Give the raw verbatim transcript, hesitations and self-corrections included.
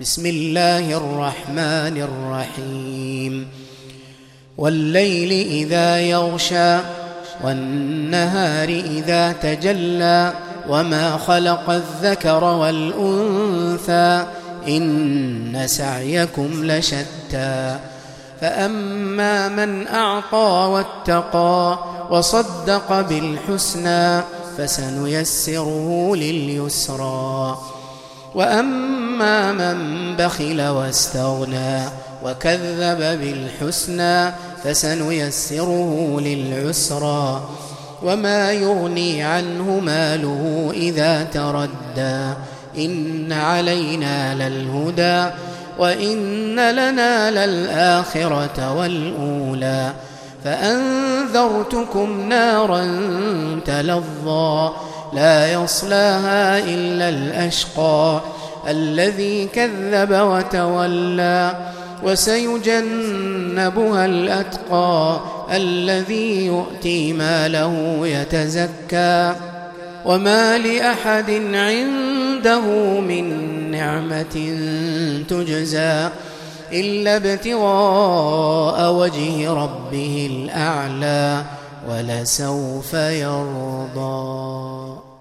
بسم الله الرحمن الرحيم والليل إذا يغشى والنهار إذا تجلى وما خلق الذكر والأنثى إن سعيكم لشتى فأما من أعطى واتقى وصدق بالحسنى فسنيسره لليسرى وأما من بخل واستغنى وكذب بالحسنى فسنيسره للعسرى وما يغني عنه ماله إذا تردى إن علينا للهدى وإن لنا للآخرة والأولى فأنذرتكم نارا تلظى لا يصلاها إلا الأشقى الذي كذب وتولى وسيجنبها الأتقى الذي يؤتي ماله يتزكى وما لأحد عنده من نعمة تجزى إلا ابتغاء وجه ربه الأعلى ولسوف يرضى.